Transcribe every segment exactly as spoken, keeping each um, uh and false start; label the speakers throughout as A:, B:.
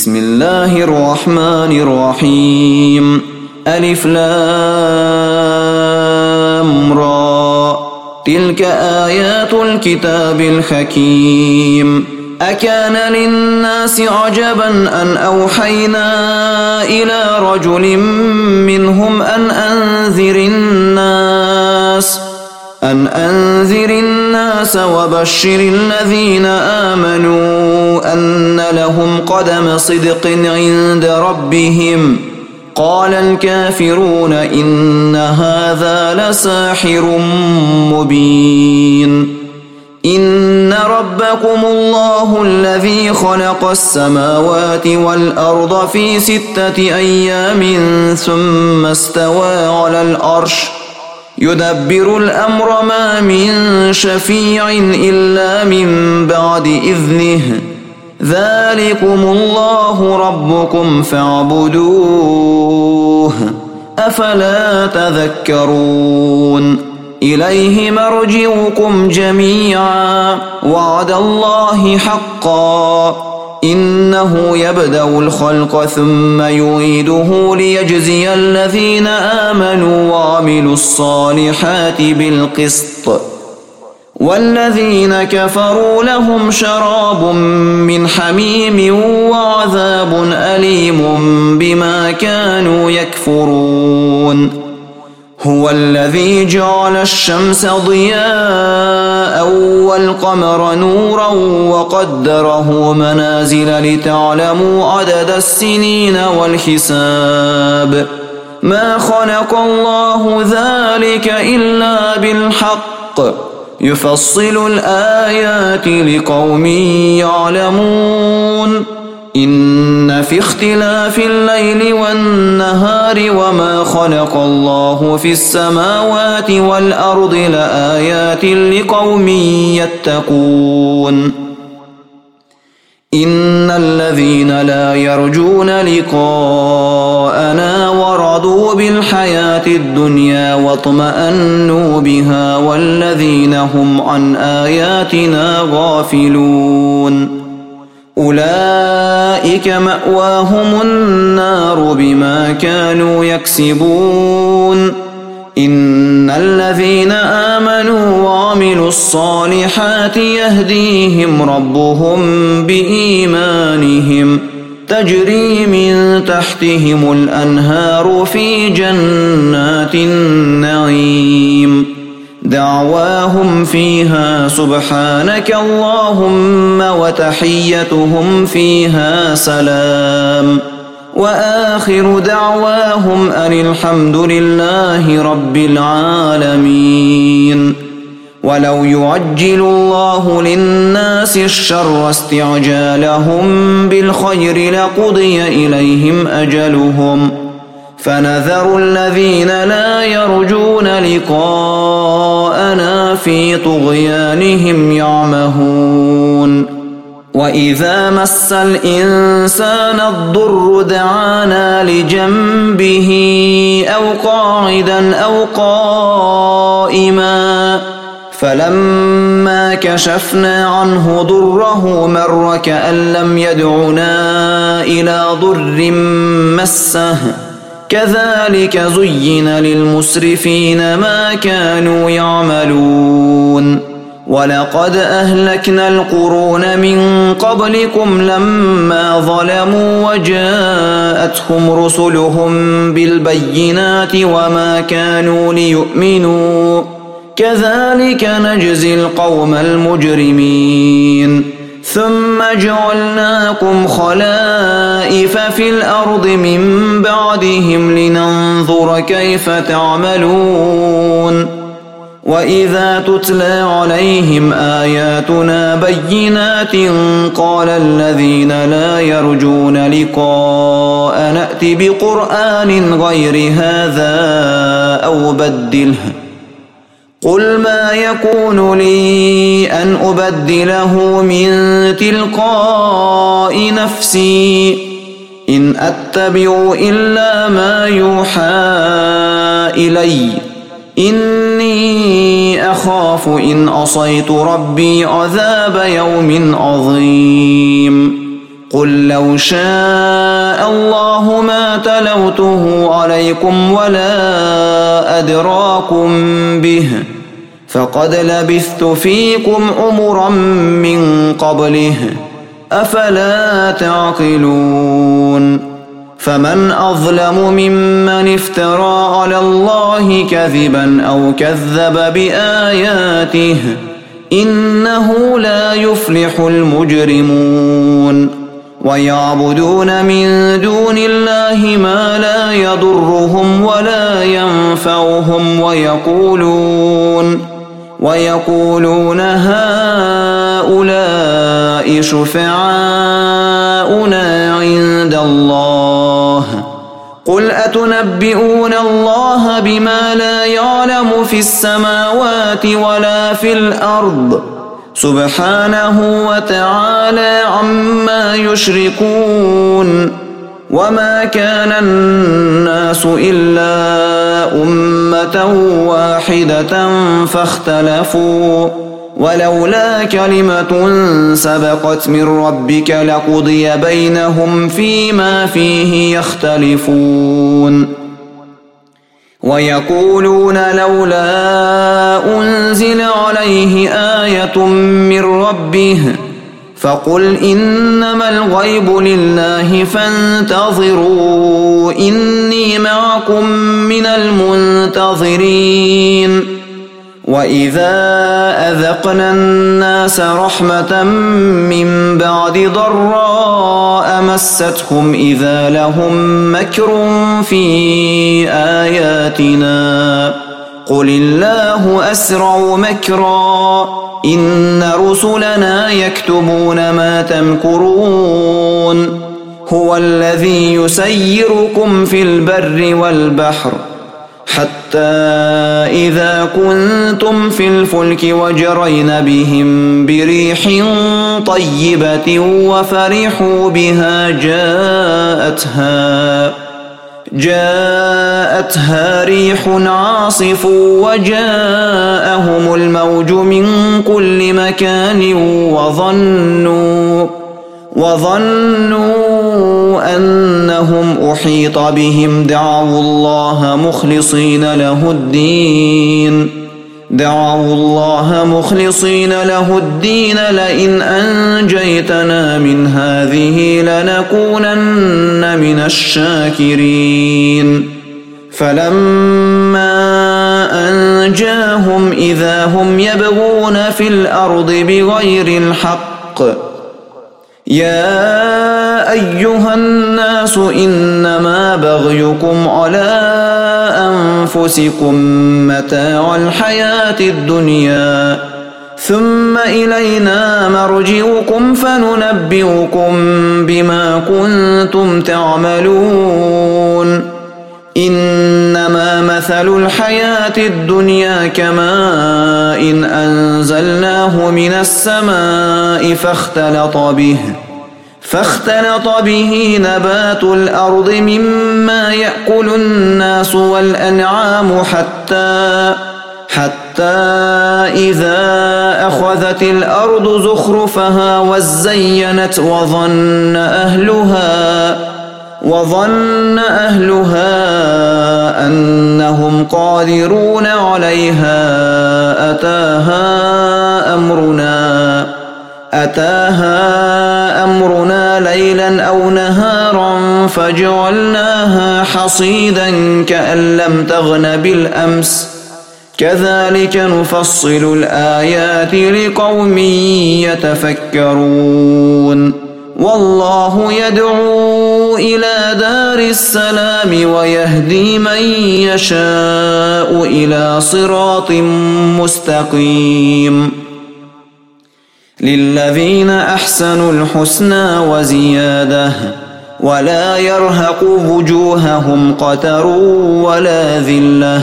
A: بسم الله الرحمن الرحيم ألف لام را تلك آيات الكتاب الحكيم أكان للناس عجبا أن أوحينا إلى رجل منهم أن أنذر الناس أن أنذر الناس وبشر الذين آمنوا أن لهم قدم صدق عند ربهم قال الكافرون إن هذا لساحر مبين إن ربكم الله الذي خلق السماوات والأرض في ستة أيام ثم استوى على العرش يدبر الأمر ما من شفيع إلا من بعد إذنه ذلكم الله ربكم فاعبدوه أفلا تذكرون إليه مرجعكم جميعا وعد الله حقا إنه يبدأ الخلق ثم يعيده ليجزي الذين آمنوا وعملوا الصالحات بالقسط والذين كفروا لهم شراب من حميم وعذاب أليم بما كانوا يكفرون هو الذي جعل الشمس ضياء والقمر نورا وقدره منازل لتعلموا عدد السنين والحساب ما خلق الله ذلك إلا بالحق يفصل الآيات لقوم يعلمون إن في اختلاف الليل والنهار وما خلق الله في السماوات والأرض لآيات لقوم يتقون إن الذين لا يرجون لقاءنا ورضوا بالحياة الدنيا واطمأنوا بها والذين هم عن آياتنا غافلون أولئك مأواهم النار بما كانوا يكسبون إن الذين آمنوا وعملوا الصالحات يهديهم ربهم بإيمانهم تجري من تحتهم الأنهار في جنات النعيم دعواهم فيها سبحانك اللهم وتحيتهم فيها سلام وآخر دعواهم أن الحمد لله رب العالمين ولو يعجل الله للناس الشر استعجالهم بالخير لقضي إليهم أجلهم فنذر الذين لا يرجون لقاءنا في طغيانهم يعمهون وإذا مس الإنسان الضر دعانا لجنبه أو قاعدا أو قائما فلما كشفنا عنه ضره مر كأن لم يدعنا إلى ضر مسه كذلك زين للمسرفين ما كانوا يعملون ولقد أهلكنا القرون من قبلكم لما ظلموا وجاءتهم رسلهم بالبينات وما كانوا ليؤمنوا كذلك نجزي القوم المجرمين ثم جعلناكم خلائف في الأرض من بعدهم لننظر كيف تعملون وإذا تتلى عليهم آياتنا بينات قال الذين لا يرجون لقاء نأت بقرآن غير هذا أو بدله قل ما يكون لي أن أبدله من تلقاء نفسي إن أتبع إلا ما يوحى إلي إني أخاف إن عصيت ربي عذاب يوم عظيم قل لو شاء الله ما تلوته عليكم ولا أدراكم به فقد لبثت فيكم عمرا من قبله أفلا تعقلون فمن أظلم ممن افترى على الله كذبا أو كذب بآياته إنه لا يفلح المجرمون ويعبدون من دون الله ما لا يضرهم ولا ينفعهم ويقولون ويقولون هؤلاء شفعاؤنا عند الله قل أتنبئون الله بما لا يعلم في السماوات ولا في الأرض سبحانه وتعالى عما يشركون وما كان الناس إلا أمة واحدة فاختلفوا ولولا كلمة سبقت من ربك لقضي بينهم فيما فيه يختلفون ويقولون لولا أنزل عليه آية من ربه فقل إنما الغيب لله فانتظروا إني معكم من المنتظرين وإذا أذقنا الناس رحمة من بعد ضراء مستهم إذا لهم مكر في آياتنا قل الله أسرع مكرا إن رسلنا يكتبون ما تمكرون هو الذي يسيركم في البر والبحر حتى إذا كنتم في الفلك وجرين بهم بريح طيبة وفرحوا بها جاءتها جاءتها ريح عاصف وجاءهم الموج من كل مكان وظنوا وظنوا أنهم أحيط بهم دعوا الله مخلصين له الدين دعوا الله مخلصين له الدين لئن أنجيتنا من هذه لنكونن من الشاكرين فلما أنجاهم إذا هم يبغون في الأرض بغير الحق يا أيها الناس إنما بغيكم على أنفسكم متاع الحياة الدنيا ثم إلينا مرجعكم فننبئكم بما كنتم تعملون إنما مثل الحياة الدنيا كماء إن أنزلناه من السماء فاختلط به فاختلط به نبات الأرض مما يأكل الناس والأنعام حتى حتى إذا أخذت الأرض زخرفها وزينت وظن أهلها وظن أهلها أنهم قادرون عليها أتاها أمرنا أتاها أمرنا ليلا أو نهارا فجعلناها حصيدا كأن لم تغن بالأمس كذلك نفصل الآيات لقوم يتفكرون والله يدعو إلى دار السلام ويهدي من يشاء إلى صراط مستقيم للذين أحسنوا الحسنى وزيادة ولا يرهق وجوههم قتر ولا ذلة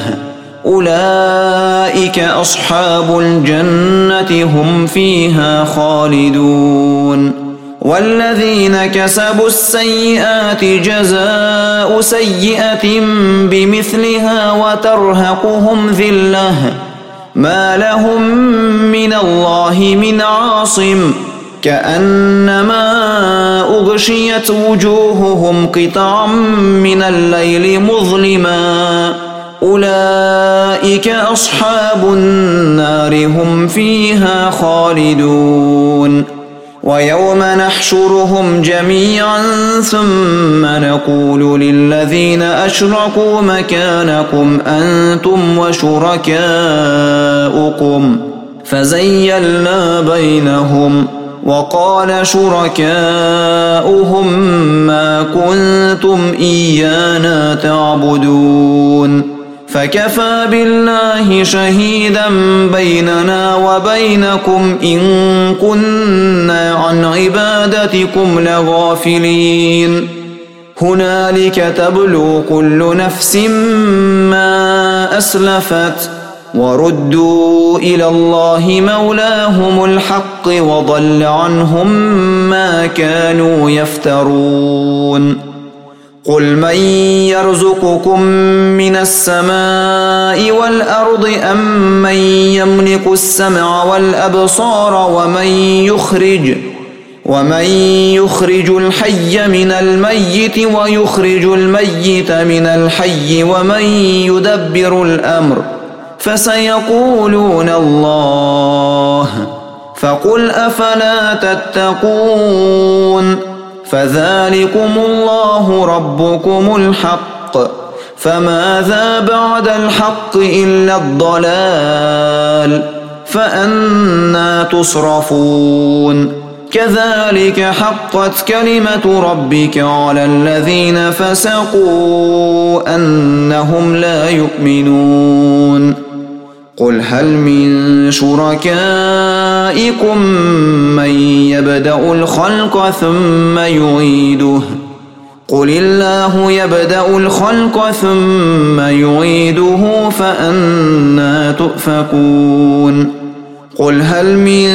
A: أولئك أصحاب الجنة هم فيها خالدون والذين كسبوا السيئات جزاء سيئة بمثلها وترهقهم ذلة ما لهم من الله من عاصم كأنما أغشيت وجوههم قطعا من الليل مظلما أولئك أصحاب النار هم فيها خالدون ويوم نحشرهم جميعا ثم نقول للذين أشركوا مكانكم أنتم وشركاؤكم فزيلنا بينهم وقال شركاؤهم ما كنتم إيانا تعبدون فكفى بالله شهيدا بيننا وبينكم إن كنا عن عبادتكم لغافلين هنالك تبلو كل نفس ما أسلفت وردوا إلى الله مولاهم الحق وضل عنهم ما كانوا يفترون قل من يرزقكم من السماء والأرض أم من يملك السمع والأبصار ومن يخرج ومن يخرج الحي من الميت ويخرج الميت من الحي ومن يدبر الأمر فسيقولون الله فقل أفلا تتقون فذلكم الله ربكم الحق فماذا بعد الحق إلا الضلال فأنى تصرفون كذلك حقت كلمة ربك على الذين فسقوا أنهم لا يؤمنون قل هل من شركائكم من يبدأ الخلق ثم يعيده قل الله يبدأ الخلق ثم يعيده فأنى تؤفكون قل هل من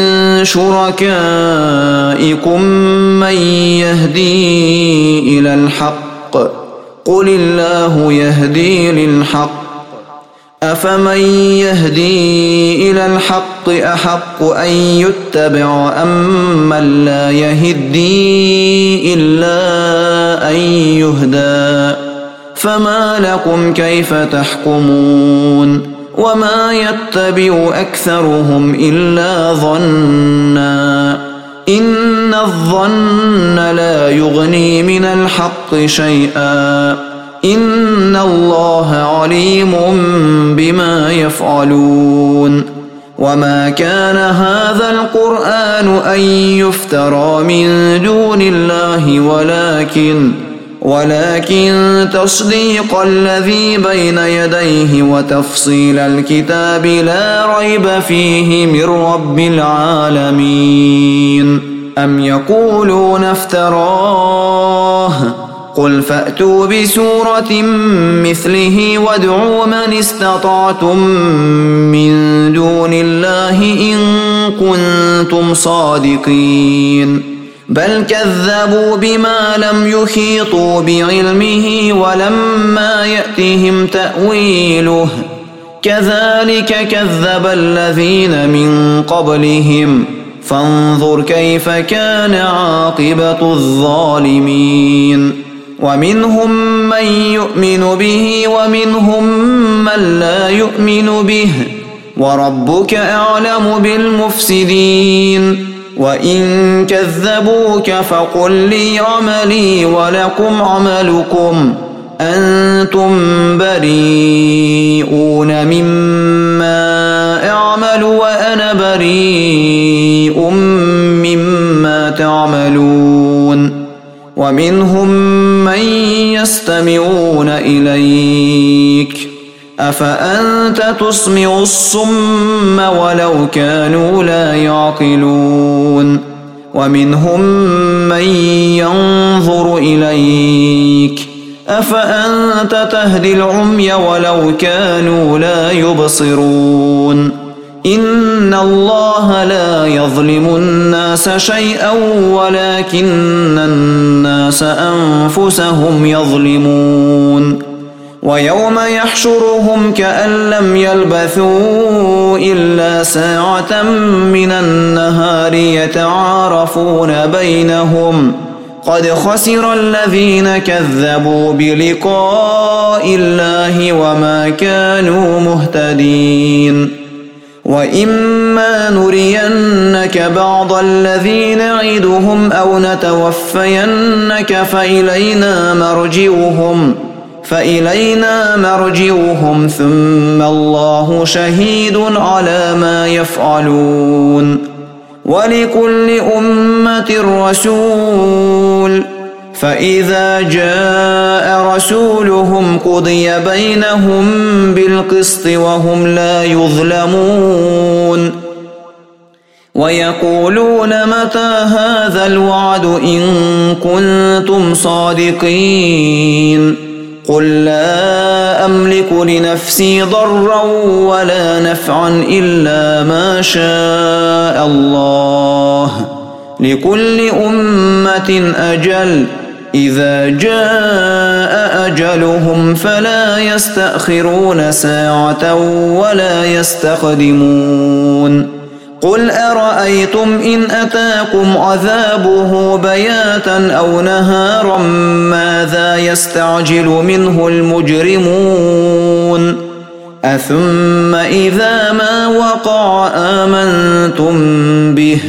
A: شركائكم من يهدي إلى الحق قل الله يهدي للحق أفمن يهدي إلى الحق أحق أن يتبع أم من لا يهدي إلا أن يهدى فما لكم كيف تحكمون وما يتبع أكثرهم إلا ظنا إن الظن لا يغني من الحق شيئا إن الله عليم بما يفعلون وما كان هذا القرآن أن يفترى من دون الله ولكن ولكن تصديق الذي بين يديه وتفصيل الكتاب لا ريب فيه من رب العالمين أم يقولون افتراه قل فأتوا بسورة مثله وادعوا من استطعتم من دون الله إن كنتم صادقين بل كذبوا بما لم يحيطوا بعلمه ولما يأتهم تأويله كذلك كذب الذين من قبلهم فانظر كيف كان عاقبة الظالمين ومنهم من يؤمن به ومنهم من لا يؤمن به وربك أعلم بالمفسدين وإن كذبوك فقل لي عملي ولكم عملكم أنتم بريئون مما أعمل وأنا بريء مما تعملون ومنهم من يستمعون إليك أفأنت تسمع الصم ولو كانوا لا يعقلون ومنهم من ينظر إليك أفأنت تهدي العمي ولو كانوا لا يبصرون إن الله لا يظلم الناس شيئا ولكن الناس أنفسهم يظلمون ويوم يحشرهم كأن لم يلبثوا إلا ساعة من النهار يتعارفون بينهم قد خسر الذين كذبوا بلقاء الله وما كانوا مهتدين وإما نرينك بعض الذي نعدهم أو نتوفينك فإلينا مرجعهم فإلينا مرجعهم ثم الله شهيد على ما يفعلون ولكل أمة رسول فإذا جاء رسولهم قضي بينهم بالقسط وهم لا يظلمون ويقولون متى هذا الوعد إن كنتم صادقين قل لا أملك لنفسي ضرا ولا نفعا إلا ما شاء الله لكل أمة أجل إذا جاء أجلهم فلا يستأخرون ساعة ولا يستقدمون قل أرأيتم إن أتاكم عذابه بياتا أو نهارا ماذا يستعجل منه المجرمون أثم إذا ما وقع آمنتم به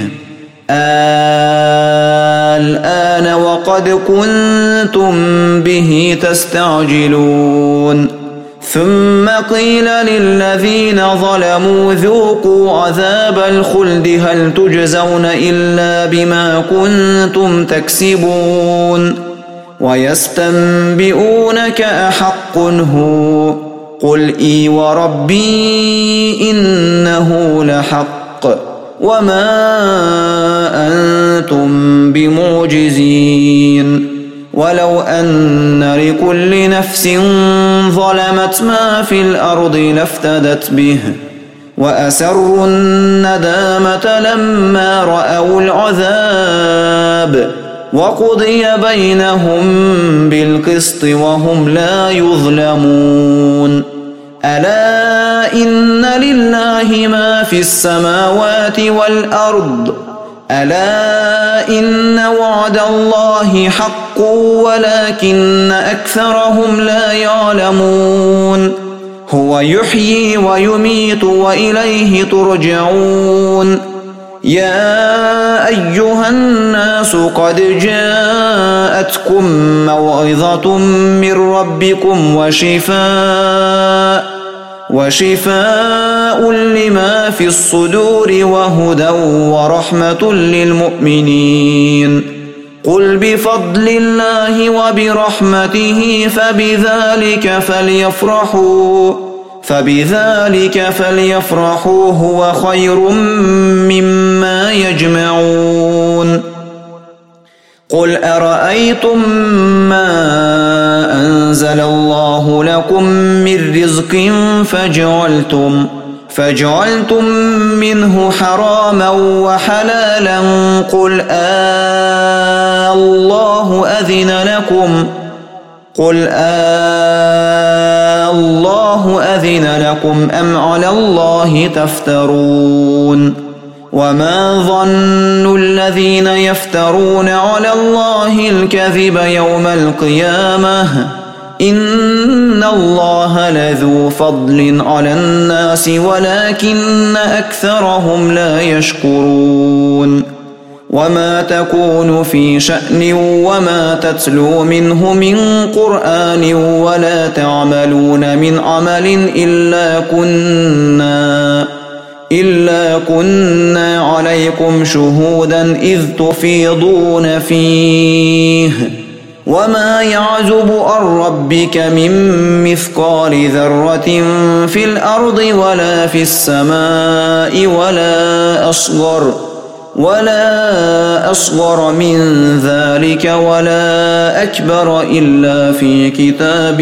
A: الآن وقد كنتم به تستعجلون ثم قيل للذين ظلموا ذوقوا عذاب الخلد هل تجزون إلا بما كنتم تكسبون ويستنبئونك أحق هو قل إي وربي إنه لحق وما أنتم بمعجزين ولو أن لكل نفس ظلمت ما في الأرض لافتدت به وأسروا الندامة لما رأوا العذاب وقضي بينهم بالقسط وهم لا يظلمون ألا إن لله ما في السماوات والأرض ألا إن وعد الله حق ولكن أكثرهم لا يعلمون هو يحيي ويميت وإليه ترجعون يا أيها الناس قد جاءتكم موعظة من ربكم وشفاء وشفاء لما في الصدور وهدى ورحمة للمؤمنين قل بفضل الله وبرحمته فبذلك فليفرحوا فبذلك فليفرحوا هو خير مما يجمعون قل أرأيتم ما أنزل الله لكم من رزق فجعلتم فجعلتم منه حراما وحلالا قل آه الله أذن لكم قل آه الله أذن لكم أم على الله تفترون وما ظن الذين يفترون على الله الكذب يوم القيامة إن الله لذو فضل على الناس ولكن أكثرهم لا يشكرون وما تكون في شأن وما تتلو منه من قرآن ولا تعملون من عمل إلا كنا إلا كنا عليكم شهودا إذ تفيضون فيه وما يعزب عن ربك من مثقال ذرة في الأرض ولا في السماء ولا أصغر ولا أصغر من ذلك ولا أكبر إلا في كتاب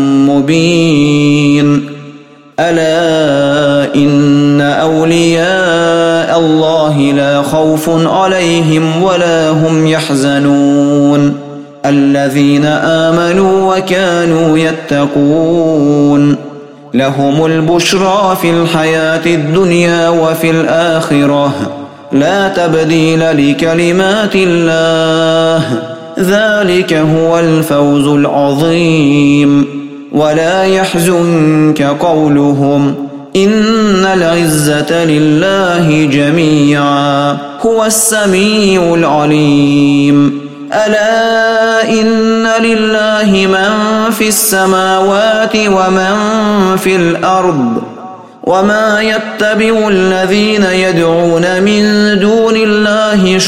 A: مبين ألا إن أولياء الله لا خوف عليهم ولا هم يحزنون الذين آمنوا وكانوا يتقون لهم البشرى في الحياة الدنيا وفي الآخرة لا تبديل لكلمات الله ذلك هو الفوز العظيم ولا يحزنك قولهم إن العزة لله جميعا هو السميع العليم ألا إن لله من في السماوات ومن في الأرض وما يتبع الذين يدعون من دون الله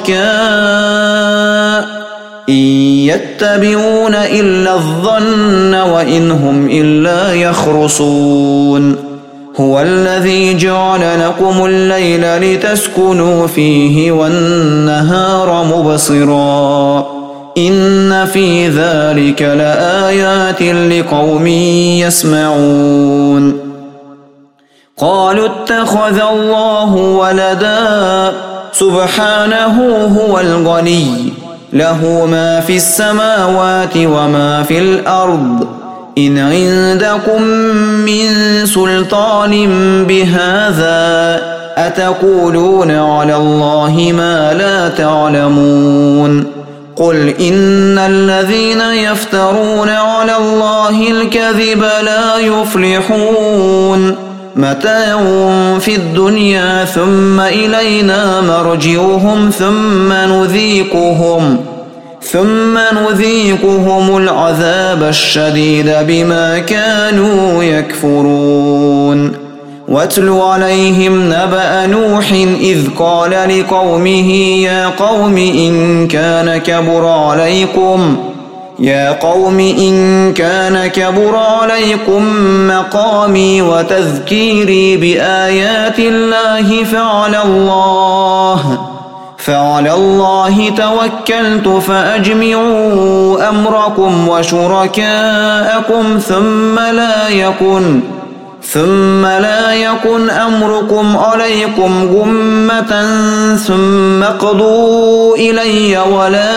A: شركاء إن يتبعون إلا الظن وإن هم إلا يخرصون هو الذي جعل لكم الليل لتسكنوا فيه والنهار مبصرا إن في ذلك لآيات لقوم يسمعون قالوا اتخذ الله ولدا سبحانه هو الغني له ما في السماوات وما في الأرض إن عندكم من سلطان بهذا أتقولون على الله ما لا تعلمون قل إن الذين يفترون على الله الكذب لا يفلحون متاع في الدنيا ثم إلينا مرجعهم ثم نذيقهم ثم نذيقهم العذاب الشديد بما كانوا يكفرون واتل عليهم نبأ نوح إذ قال لقومه يا قوم إن كان كبر عليكم يا قوم إن كان كبر عليكم مقامي وتذكيري بآيات الله فعلى الله فعلى الله توكلت فأجمعوا أمركم وشركاءكم ثم لا يكن ثم لا يكن أمركم عليكم غمة ثم اقضوا إلي ولا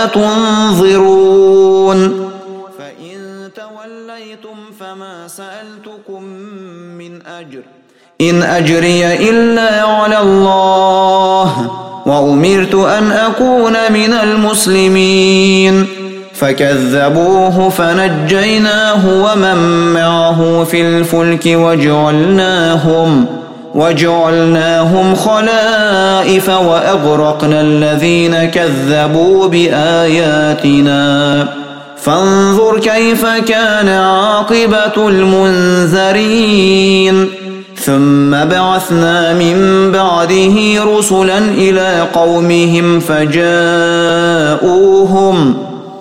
A: تنظرون فإن توليتم فما سألتكم من أجر إن أجري إلا على الله وأمرت أن أكون من المسلمين فكذبوه فنجيناه ومن معه في الفلك وجعلناهم وجعلناهم خلائف وأغرقنا الذين كذبوا بآياتنا فانظر كيف كان عاقبة المنذرين ثم بعثنا من بعده رسلا إلى قومهم فجاءوهم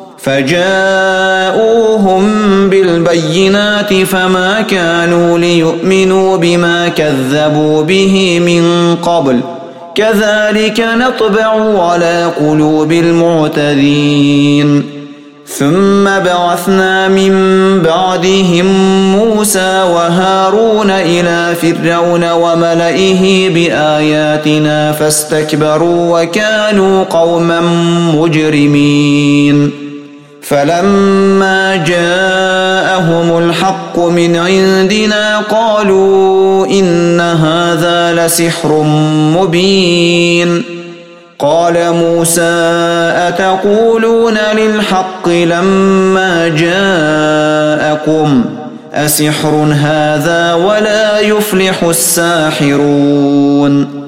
A: فجاءوهم بالبينات فما كانوا ليؤمنوا بما كذبوا به من قبل كذلك نطبع على قلوب المعتدين ثم بعثنا من بعدهم موسى وهارون إلى فرعون وملئه بآياتنا فاستكبروا وكانوا قوما مجرمين فلما جاءهم الحق من عندنا قالوا إن هذا لسحر مبين قال موسى أتقولون للحق لما جاءكم أسحر هذا ولا يفلح الساحرون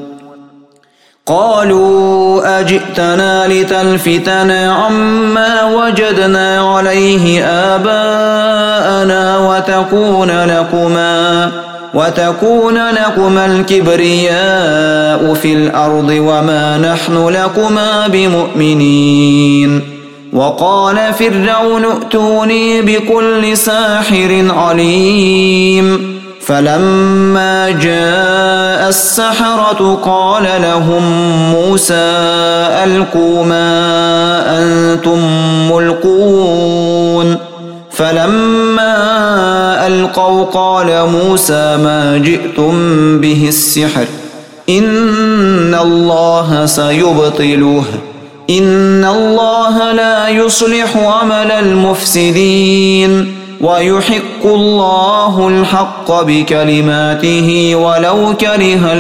A: قالوا أجئتنا لتلفتنا عما وجدنا عليه آباءنا وتكون لكما وتكون لكما الكبرياء في الأرض وما نحن لكما بمؤمنين وقال فرعون ائتوني بكل ساحر عليم فلما جاء السحرة قال لهم موسى ألقوا ما أنتم ملقون فلما ألقوا قال موسى ما جئتم به السحر إن الله سيبطله إن الله لا يصلح عمل المفسدين ويحق الله الحق بكلماته ولو كره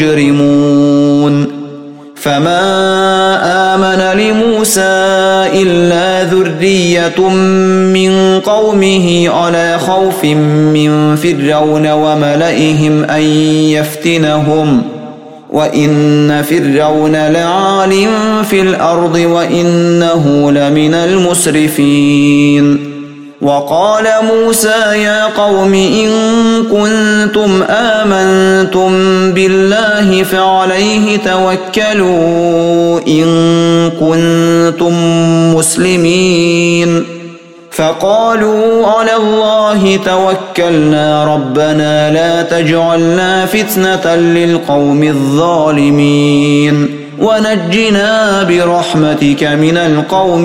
A: المجرمون فما آمن لموسى إلا ذرية من قومه على خوف من فرعون وملئهم أن يفتنهم وإن فرعون لعال في الأرض وإنه لمن المسرفين وقال موسى يا قوم إن كنتم آمنتم بالله فعليه توكلوا إن كنتم مسلمين فقالوا على الله توكلنا ربنا لا تجعلنا فتنة للقوم الظالمين ونجنا برحمتك من القوم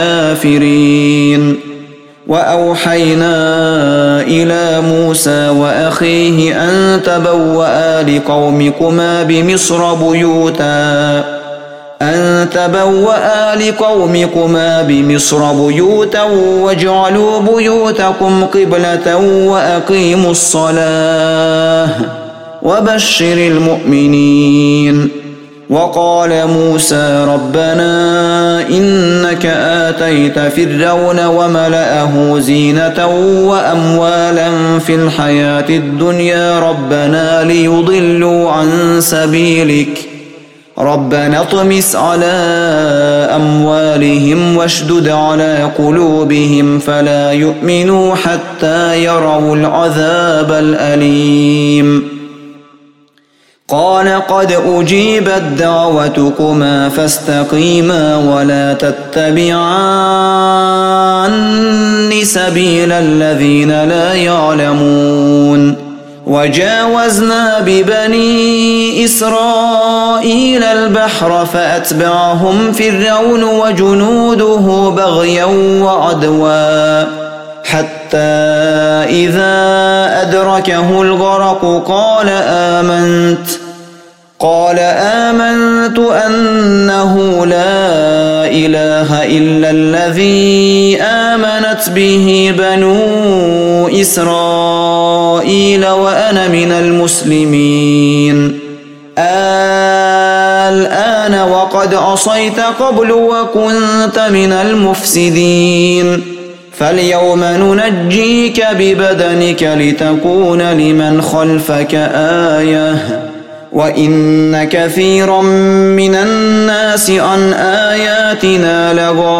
A: الكافرين وأوحينا إلى موسى وأخيه أن تبوأ لقومكما بمصر بيوتا أن تبوأ لقومكما بمصر بيوتا واجعلوا بيوتكم قبلة وأقيموا الصلاة وبشر المؤمنين وقال موسى ربنا إنك آتيت فرعون وملأه زينة وأموالا في الحياة الدنيا ربنا ليضلوا عن سبيلك ربنا اطمس على أموالهم واشدد على قلوبهم فلا يؤمنوا حتى يروا العذاب الأليم قال قد أجيبت دعوتكما فاستقيما ولا تتبعان سبيل الذين لا يعلمون وجاوزنا ببني إسرائيل البحر فأتبعهم فرعون وجنوده بغيا وعدوا حتى إذا أدركه الغرق قال آمنت قال آمنت أنه لا إله إلا الذي آمنت به بنو إسرائيل وأنا من المسلمين الآن وقد عصيت قبل وكنت من المفسدين فاليوم ننجيك ببدنك لتكون لمن خلفك آية وإن كثيرا من الناس عن آياتنا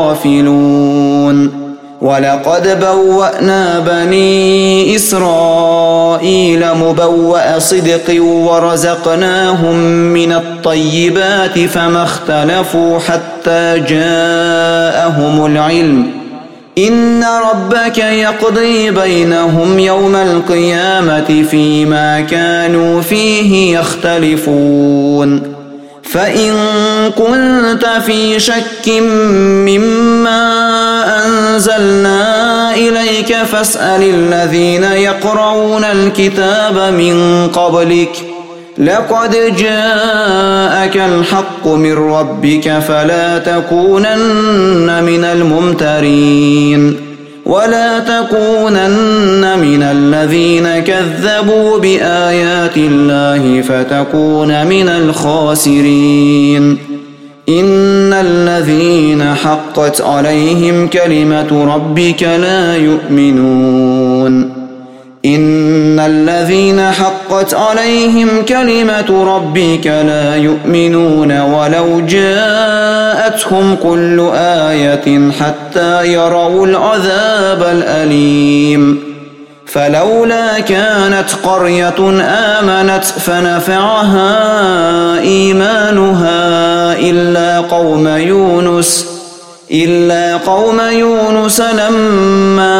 A: لغافلون ولقد بوأنا بني إسرائيل مبوأ صدق ورزقناهم من الطيبات فما اختلفوا حتى جاءهم العلم إن ربك يقضي بينهم يوم القيامة فيما كانوا فيه يختلفون فإن كنت في شك مما أنزلنا إليك فاسأل الذين يقرؤون الكتاب من قبلك لقد جاءك الحق من ربك فلا تكونن من الممترين ولا تكونن من الذين كذبوا بآيات الله فتكون من الخاسرين إن الذين حقت عليهم كلمة ربك لا يؤمنون إن الذين حقت عليهم كلمة ربك لا يؤمنون ولو جاءتهم كل آية حتى يروا العذاب الأليم فلولا كانت قرية آمنت فنفعها إيمانها إلا قوم يونس إلا قوم يونس لما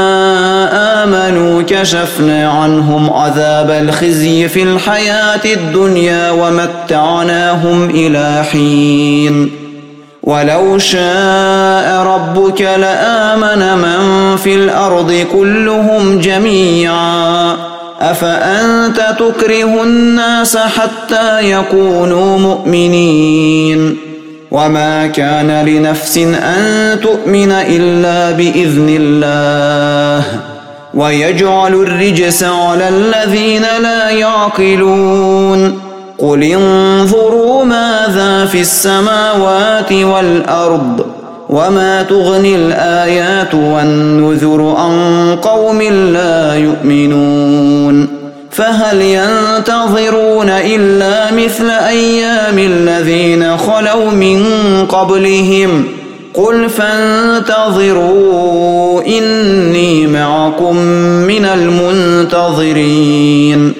A: آمنوا كشفنا عنهم عذاب الخزي في الحياة الدنيا ومتعناهم إلى حين ولو شاء ربك لآمن من في الأرض كلهم جميعا أفأنت تكره الناس حتى يكونوا مؤمنين وما كان لنفس أن تؤمن إلا بإذن الله ويجعل الرجس على الذين لا يعقلون قل انظروا ماذا في السماوات والأرض وما تغني الآيات والنذر عن قوم لا يؤمنون فهل ينتظرون إلا مثل أيام الذين خلوا من قبلهم قل فانتظروا إني معكم من المنتظرين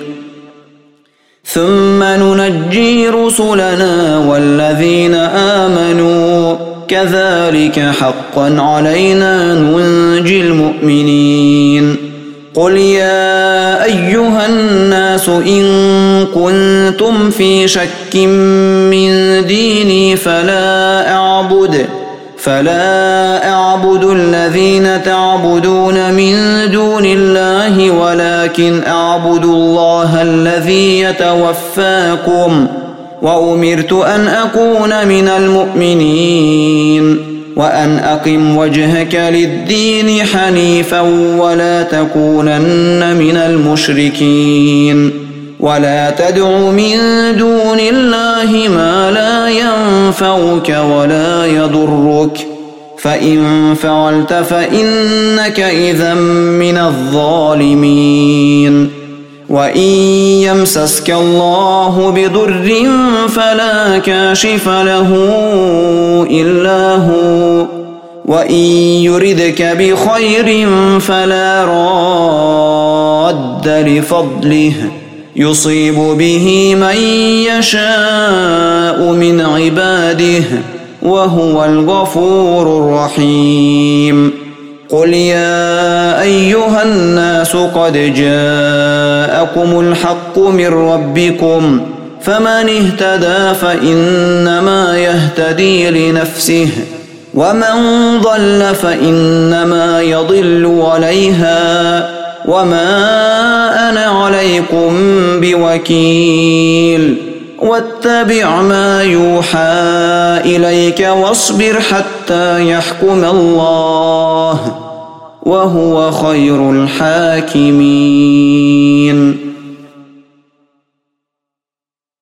A: ثم ننجي رسلنا والذين آمنوا كذلك حقا علينا ننجي المؤمنين قل يا أيها الناس إن كنتم في شك من ديني فلا أعبد فلا أعبد الذين تعبدون من دون الله ولكن أعبد الله الذي يتوفاكم وأمرت أن أكون من المؤمنين وأن أقم وجهك للدين حنيفا ولا تكونن من المشركين ولا تدع من دون الله ما لا ينفعك ولا يضرك فإن فعلت فإنك إذا من الظالمين وإن يمسسك الله بضر فلا كاشف له إلا هو وإن يردك بخير فلا راد لفضله يصيب به من يشاء من عباده وهو الغفور الرحيم قل يا أيها الناس قد جاءكم الحق من ربكم فمن اهتدى فإنما يهتدي لنفسه ومن ضل فإنما يضل عليها وما أنا عليكم بوكيل واتبع ما يوحى إليك واصبر حتى يحكم الله وهو خير الحاكمين.